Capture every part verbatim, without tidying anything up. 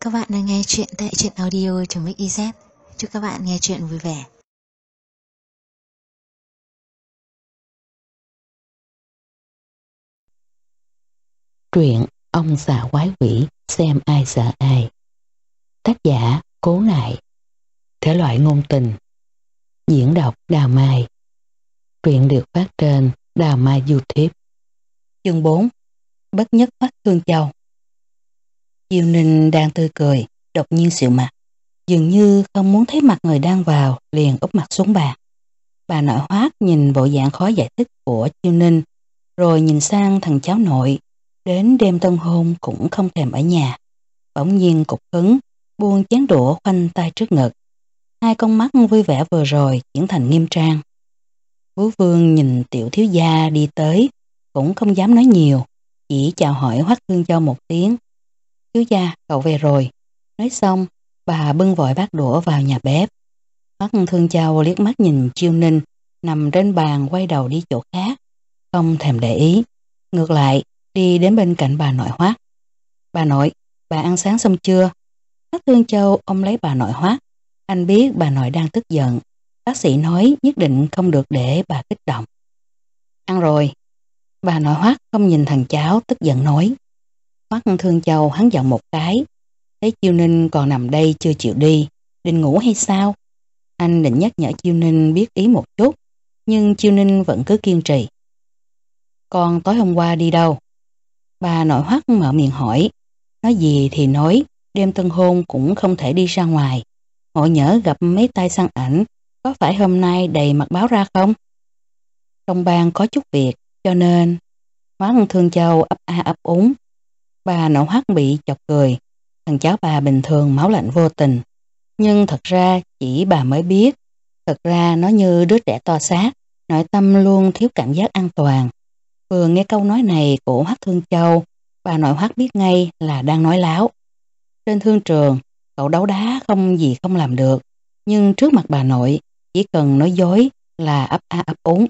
Các bạn đang nghe chuyện tại truyện audio.mix.iz. Chúc các bạn nghe chuyện vui vẻ. Truyện Ông Xà Quái Quỷ Xem Ai Sợ Ai. Tác giả Cố Nại. Thể loại ngôn tình. Diễn đọc Đào Mai. Truyện được phát trên Đào Mai YouTube. Chương bốn. Bất nhất Hoắc Thương Châu. Diêu Ninh đang tươi cười, đột nhiên xịu mặt, dường như không muốn thấy mặt người đang vào, liền úp mặt xuống bàn. Bà nội Hoắc nhìn bộ dạng khó giải thích của Diêu Ninh, rồi nhìn sang thằng cháu nội, đến đêm tân hôn cũng không thèm ở nhà. Bỗng nhiên cục hứng, buông chén đũa khoanh tay trước ngực. Hai con mắt vui vẻ vừa rồi chuyển thành nghiêm trang. Phú Vương nhìn tiểu thiếu gia đi tới, cũng không dám nói nhiều, chỉ chào hỏi Hoắc Thương Châu một tiếng. Thiếu gia, cậu về rồi. Nói xong, bà bưng vội bát đũa vào nhà bếp. Hoắc Thương Châu liếc mắt nhìn Diêu Ninh nằm trên bàn, quay đầu đi chỗ khác, không thèm để ý. Ngược lại, đi đến bên cạnh bà nội Hoắc. Bà nội, bà ăn sáng xong chưa? Hoắc Thương Châu ôm lấy bà nội Hoắc. Anh biết bà nội đang tức giận. Bác sĩ nói nhất định không được để bà kích động. Ăn rồi. Bà nội Hoắc không nhìn thằng cháu, tức giận nói. Hoắc Thương Châu hắn giọng một cái. Thấy Diêu Ninh còn nằm đây chưa chịu đi, định ngủ hay sao? Anh định nhắc nhở Diêu Ninh biết ý một chút, nhưng Diêu Ninh vẫn cứ kiên trì. Con tối hôm qua đi đâu? Bà nội Hoắc mở miệng hỏi. Nói gì thì nói, đêm tân hôn cũng không thể đi ra ngoài. Ngộ nhỡ gặp mấy tay săn ảnh, có phải hôm nay đầy mặt báo ra không? Trong bang có chút việc, cho nên Hoắc Thương Châu ấp a ấp úng. Bà nội Hoắc bị chọc cười. Thằng cháu bà bình thường máu lạnh vô tình, nhưng thật ra chỉ bà mới biết. Thật ra nó như đứa trẻ to xác, nội tâm luôn thiếu cảm giác an toàn. Vừa nghe câu nói này của Hoắc Thương Châu, bà nội Hoắc biết ngay là đang nói láo. Trên thương trường, cậu đấu đá không gì không làm được, nhưng trước mặt bà nội, chỉ cần nói dối là ấp a ấp úng.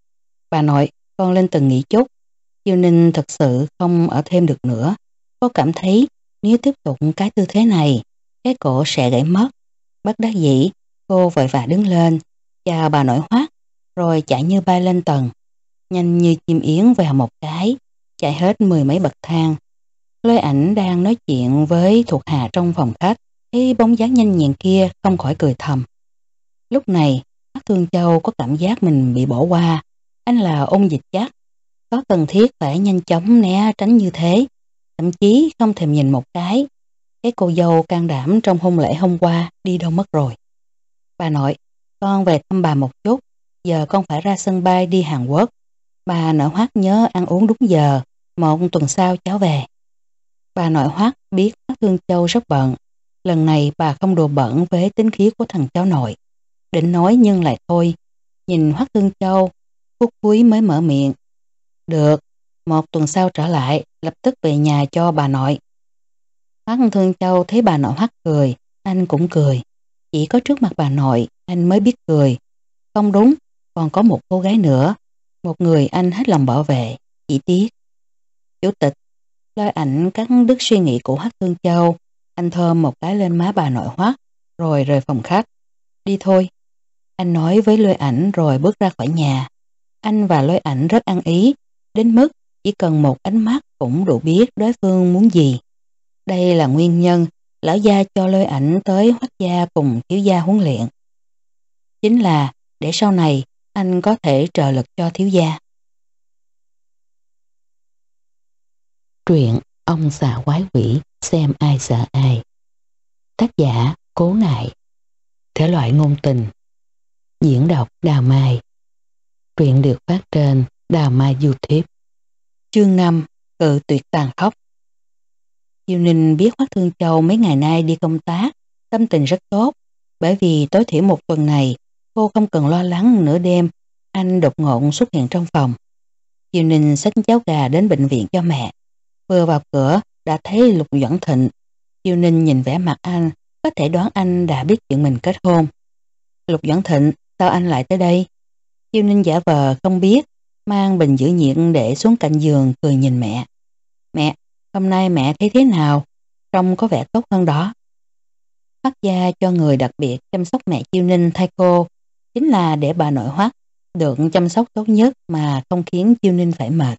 Bà nội, con lên từng nghỉ chút. Diêu Ninh thật sự không ở thêm được nữa. Cô cảm thấy nếu tiếp tục cái tư thế này, cái cổ sẽ gãy mất. Bất đắc dĩ, cô vội vã đứng lên, chào bà nội Hoắc, rồi chạy như bay lên tầng. Nhanh như chim yến vào một cái, chạy hết mười mấy bậc thang. Lôi Ảnh đang nói chuyện với thuộc hạ trong phòng khách, thấy bóng dáng nhanh nhẹn kia không khỏi cười thầm. Lúc này, Hoắc Thương Châu có cảm giác mình bị bỏ qua. Anh là ôn dịch chắc, có cần thiết phải nhanh chóng né tránh như thế, thậm chí không thèm nhìn một cái. Cái cô dâu can đảm trong hôn lễ hôm qua đi đâu mất rồi? Bà nội, con về thăm bà một chút, giờ con phải ra sân bay đi Hàn Quốc. Bà nội Hoắc nhớ ăn uống đúng giờ, một tuần sau cháu về. Bà nội Hoắc biết Hoắc Thương Châu rất bận, lần này bà không đùa bẩn với tính khí của thằng cháu nội. Định nói nhưng lại thôi, nhìn Hoắc Thương Châu, phút cuối mới mở miệng. Được, một tuần sau trở lại, lập tức về nhà cho bà nội. Hoắc Thương Châu thấy bà nội Hoắc cười, anh cũng cười. Chỉ có trước mặt bà nội, anh mới biết cười. Không đúng, còn có một cô gái nữa, một người anh hết lòng bảo vệ, chỉ tiếc. Chủ tịch, Lôi Ảnh cắt đứt suy nghĩ của Hoắc Thương Châu, anh thơm một cái lên má bà nội Hoắc, rồi rời phòng khách. Đi thôi. Anh nói với Lôi Ảnh rồi bước ra khỏi nhà. Anh và Lôi Ảnh rất ăn ý, đến mức chỉ cần một ánh mắt cũng đủ biết đối phương muốn gì. Đây là nguyên nhân lão gia cho Lôi Ảnh tới Hoắc gia cùng thiếu gia huấn luyện. Chính là để sau này anh có thể trợ lực cho thiếu gia. Truyện Ông Xà Quái Quỷ Xem Ai Sợ Ai. Tác giả Cố Nại. Thể loại ngôn tình. Diễn đọc Đào Mai. Truyện được phát trên Đào Mai YouTube. Chương năm. Cự tuyệt tàn khốc. Diêu Ninh biết Hoắc Thương Châu mấy ngày nay đi công tác, tâm tình rất tốt, bởi vì tối thiểu một tuần này cô không cần lo lắng nửa đêm anh đột ngột xuất hiện trong phòng. Diêu Ninh xách cháo gà đến bệnh viện cho mẹ. Vừa vào cửa đã thấy Lục Doãn Thịnh. Diêu Ninh nhìn vẻ mặt anh, có thể đoán anh đã biết chuyện mình kết hôn. Lục Doãn Thịnh, sao anh lại tới đây? Diêu Ninh giả vờ không biết, mang bình giữ nhiệt để xuống cạnh giường cười nhìn mẹ. Mẹ, hôm nay mẹ thấy thế nào? trông có vẻ tốt hơn đó. Hoắc gia cho người đặc biệt chăm sóc mẹ Chiêu Ninh thay cô, chính là để bà nội Hoắc được chăm sóc tốt nhất mà không khiến Chiêu Ninh phải mệt.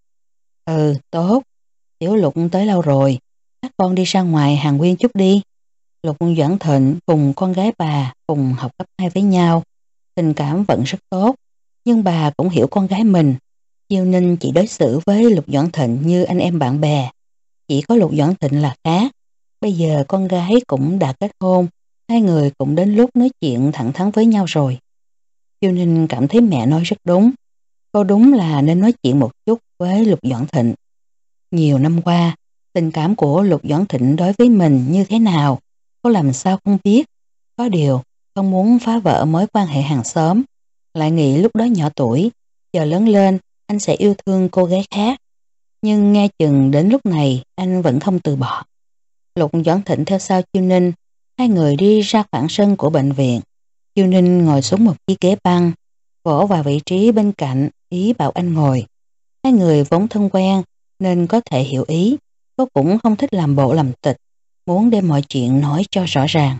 Ừ, tốt. Tiểu Lục tới lâu rồi, các con đi ra ngoài hàng huyên chút đi. Lục Doãn Thịnh cùng con gái bà cùng học cấp hai với nhau, tình cảm vẫn rất tốt, nhưng bà cũng hiểu con gái mình. Chiêu Ninh chỉ đối xử với Lục Doãn Thịnh như anh em bạn bè, chỉ có Lục Doãn Thịnh là khác. Bây giờ con gái cũng đã kết hôn, hai người cũng đến lúc nói chuyện thẳng thắn với nhau rồi. Chiêu Ninh cảm thấy mẹ nói rất đúng, cô đúng là nên nói chuyện một chút với Lục Doãn Thịnh. Nhiều năm qua, tình cảm của Lục Doãn Thịnh đối với mình như thế nào, cô làm sao không biết. Có điều, không muốn phá vỡ mối quan hệ hàng xóm, lại nghĩ lúc đó nhỏ tuổi, giờ lớn lên anh sẽ yêu thương cô gái khác. Nhưng nghe chừng đến lúc này anh vẫn không từ bỏ. Lục Doãn Thịnh theo sau Chiêu Ninh, hai người đi ra khoảng sân của bệnh viện. Chiêu Ninh ngồi xuống một chiếc ghế băng, vỗ vào vị trí bên cạnh, ý bảo anh ngồi. Hai người vốn thân quen nên có thể hiểu ý, cô cũng không thích làm bộ làm tịch, muốn đem mọi chuyện nói cho rõ ràng.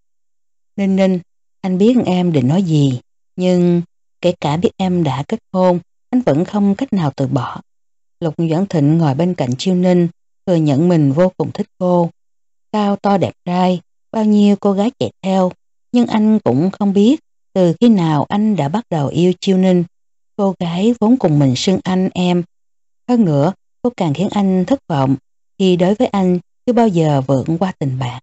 Ninh Ninh, anh biết em định nói gì, nhưng kể cả biết em đã kết hôn, anh vẫn không cách nào từ bỏ. Lục Doãn Thịnh ngồi bên cạnh Chiêu Ninh, thừa nhận mình vô cùng thích cô. Cao to đẹp trai, bao nhiêu cô gái chạy theo, nhưng anh cũng không biết từ khi nào anh đã bắt đầu yêu Chiêu Ninh. Cô gái vốn cùng mình xưng anh em. Hơn nữa, cô càng khiến anh thất vọng khi đối với anh chưa bao giờ vượt qua tình bạn.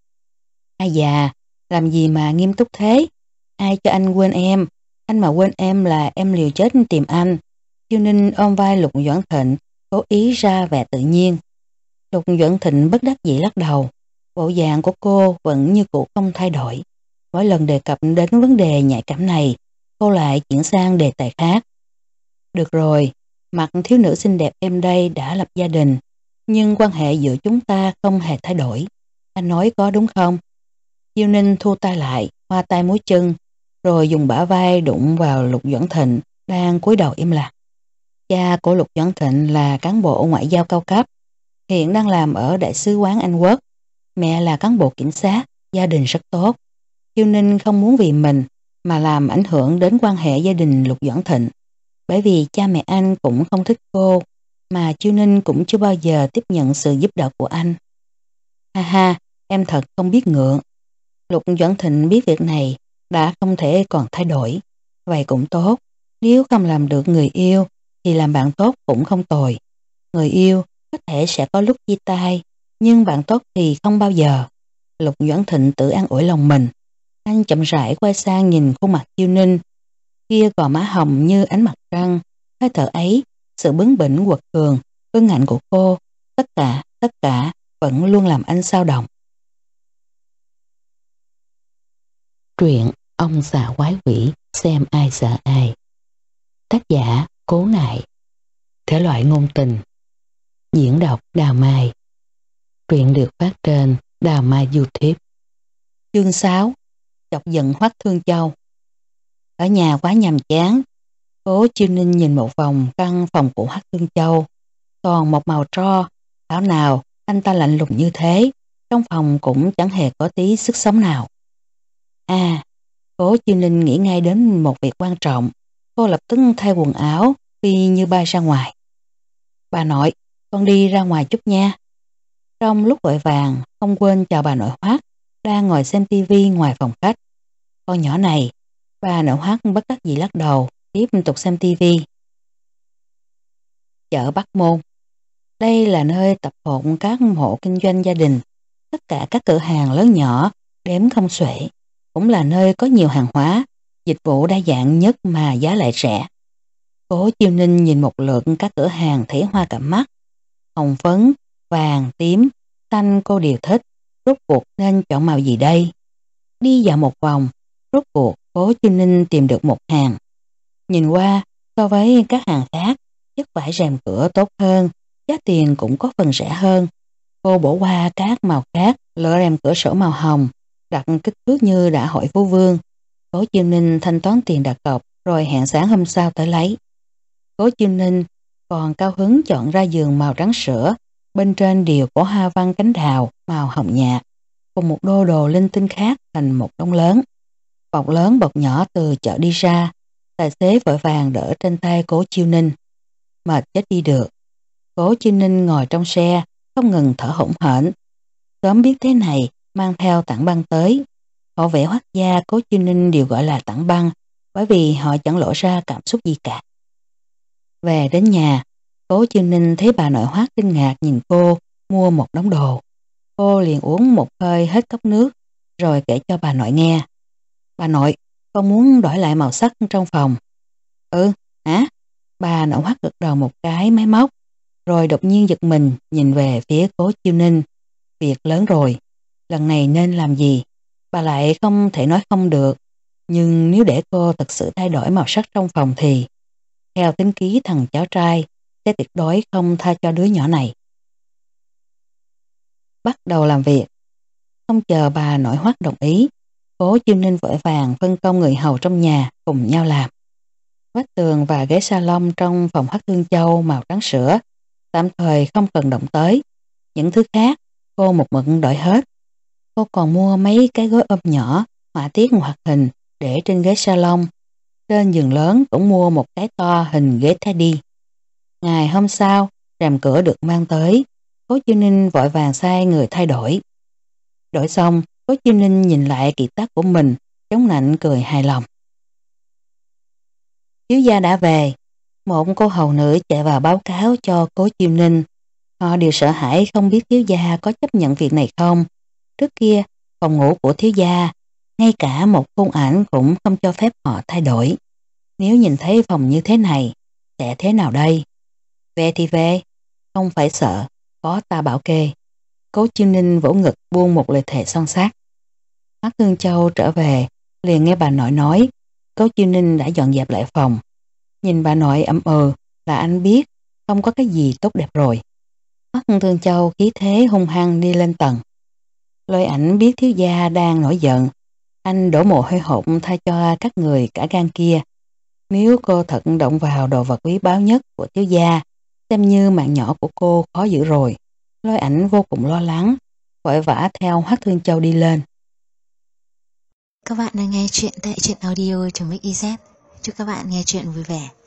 Ai già, làm gì mà nghiêm túc thế? Ai cho anh quên em? Anh mà quên em là em liều chết tìm anh. Chiêu Ninh ôm vai Lục Doãn Thịnh, cố ý ra vẻ tự nhiên. Lục Doãn Thịnh bất đắc dĩ lắc đầu. Bộ dạng của cô vẫn như cũ không thay đổi. Mỗi lần đề cập đến vấn đề nhạy cảm này, cô lại chuyển sang đề tài khác. Được rồi, mặt thiếu nữ xinh đẹp em đây đã lập gia đình, nhưng quan hệ giữa chúng ta không hề thay đổi. Anh nói có đúng không? Chiêu Ninh thu tay lại, hoa tay múa chân, rồi dùng bả vai đụng vào Lục Doãn Thịnh đang cúi đầu im lặng. Cha của Lục Doãn Thịnh là cán bộ ngoại giao cao cấp, hiện đang làm ở Đại sứ quán Anh Quốc. Mẹ là cán bộ kiểm sát, gia đình rất tốt. Chiêu Ninh không muốn vì mình mà làm ảnh hưởng đến quan hệ gia đình Lục Doãn Thịnh. Bởi vì cha mẹ anh cũng không thích cô, mà Chiêu Ninh cũng chưa bao giờ tiếp nhận sự giúp đỡ của anh. Ha ha, em thật không biết ngượng. Lục Doãn Thịnh biết việc này đã không thể còn thay đổi. Vậy cũng tốt, nếu không làm được người yêu thì làm bạn tốt cũng không tồi. Người yêu có thể sẽ có lúc chia tay, nhưng bạn tốt thì không bao giờ. Lục Doãn Thịnh tự an ủi lòng mình. Anh chậm rãi quay sang nhìn khuôn mặt Chiêu Ninh. Kia gò má hồng như ánh mặt trăng, hơi thở ấy, sự bướng bỉnh quật cường, ương ngạnh của cô, tất cả, tất cả vẫn luôn làm anh xao động. Truyện Ông Già Quái Quỷ, xem ai sợ ai. Tác giả Cố Nại. Thể loại ngôn tình. Diễn đọc Đào Mai. Truyện được phát trên Đào Mai YouTube. Chương sáu. Chọc giận Hoắc Thương Châu. Ở nhà quá nhàm chán, Cố Chiêu Ninh nhìn một vòng căn phòng của Hoắc Thương Châu, toàn một màu tro, thảo nào anh ta lạnh lùng như thế, trong phòng cũng chẳng hề có tí sức sống nào. À, Cố Chiêu Ninh nghĩ ngay đến một việc quan trọng, cô lập tức thay quần áo, phi như bay ra ngoài. Bà nội, con đi ra ngoài chút nha. Trong lúc vội vàng, không quên chào bà nội Hoắc đang ngồi xem tivi ngoài phòng khách. Con nhỏ này, bà nội Hoắc bất đắc dĩ lắc đầu, tiếp tục xem tivi. Chợ Bắc Môn. Đây là nơi tập hợp các hộ kinh doanh gia đình, tất cả các cửa hàng lớn nhỏ, đếm không xuể, cũng là nơi có nhiều hàng hóa, dịch vụ đa dạng nhất mà giá lại rẻ. Cố Chiêu Ninh nhìn một lượt các cửa hàng thấy hoa cả mắt. Hồng phấn, vàng, tím, xanh cô đều thích, rốt cuộc nên chọn màu gì đây? Đi dạo một vòng, rốt cuộc Cố Chiêu Ninh tìm được một hàng. Nhìn qua, so với các hàng khác, chất vải rèm cửa tốt hơn, giá tiền cũng có phần rẻ hơn. Cô bỏ qua các màu khác, lựa rèm cửa sổ màu hồng, đặt kích thước như đã hỏi Phú Vương. Cố Chiêu Ninh thanh toán tiền đặt cọc rồi hẹn sáng hôm sau tới lấy. Cố Chiêu Ninh còn cao hứng chọn ra giường màu trắng sữa, bên trên đều có hoa văn cánh đào, màu hồng nhạt, cùng một đô đồ linh tinh khác thành một đống lớn. Bọc lớn bọc nhỏ từ chợ đi ra, tài xế vội vàng đỡ trên tay Cố Chiêu Ninh. Mệt chết đi được. Cố Chiêu Ninh ngồi trong xe, không ngừng thở hổn hển. Sớm biết thế này, mang theo tảng băng tới. Họ vẽ Hoắc gia Cố Chiêu Ninh đều gọi là tảng băng, bởi vì họ chẳng lộ ra cảm xúc gì cả. Về đến nhà, Cố Chiêu Ninh thấy bà nội Hoắc kinh ngạc nhìn cô mua một đống đồ. Cô liền uống một hơi hết cốc nước, rồi kể cho bà nội nghe. Bà nội, con muốn đổi lại màu sắc trong phòng. Ừ, hả? Bà nội Hoắc gật đầu một cái máy móc, rồi đột nhiên giật mình nhìn về phía Cố Chiêu Ninh. Việc lớn rồi, lần này nên làm gì? Bà lại không thể nói không được, nhưng nếu để cô thật sự thay đổi màu sắc trong phòng thì, theo tính khí thằng cháu trai, sẽ tuyệt đối không tha cho đứa nhỏ này. Bắt đầu làm việc. Không chờ bà nội Hoắc đồng ý, Cố Chiêu Ninh vội vàng phân công người hầu trong nhà cùng nhau làm. Vách tường và ghế salon trong phòng Hoắc Thương Châu màu trắng sữa, tạm thời không cần động tới. Những thứ khác, cô một mực đổi hết. Cô còn mua mấy cái gối ôm nhỏ, họa tiết hoạt hình để trên ghế salon. Trên giường lớn cũng mua một cái to hình ghế teddy. Ngày hôm sau, rèm cửa được mang tới. Cố Chiêu Ninh vội vàng sai người thay đổi. Đổi xong, Cố Chiêu Ninh nhìn lại kiệt tác của mình, chống nạnh cười hài lòng. Thiếu gia đã về. Một cô hầu nữ chạy vào báo cáo cho Cố Chiêu Ninh. Họ đều sợ hãi không biết thiếu gia có chấp nhận việc này không. Trước kia, phòng ngủ của thiếu gia, ngay cả một khung ảnh cũng không cho phép họ thay đổi. Nếu nhìn thấy phòng như thế này, sẽ thế nào đây? Về thì về, không phải sợ, có ta bảo kê. Cố Chiêu Ninh vỗ ngực buông một lời thề son sắt. Hoắc Thương Châu trở về, liền nghe bà nội nói, Cố Chiêu Ninh đã dọn dẹp lại phòng. Nhìn bà nội ậm ừ là anh biết không có cái gì tốt đẹp rồi. Hoắc Thương Châu khí thế hung hăng đi lên tầng. Lôi Ảnh biết thiếu gia đang nổi giận, anh đổ mồ hôi hột tha cho các người cả gan kia. Nếu cô thật động vào đồ vật quý báu nhất của thiếu gia, xem như mạng nhỏ của cô khó giữ rồi. Lôi Ảnh vô cùng lo lắng, vội vã theo Hoắc Thương Châu đi lên. Các bạn đang nghe chuyện tại truyện audio.mix.iz. Chúc các bạn nghe chuyện vui vẻ.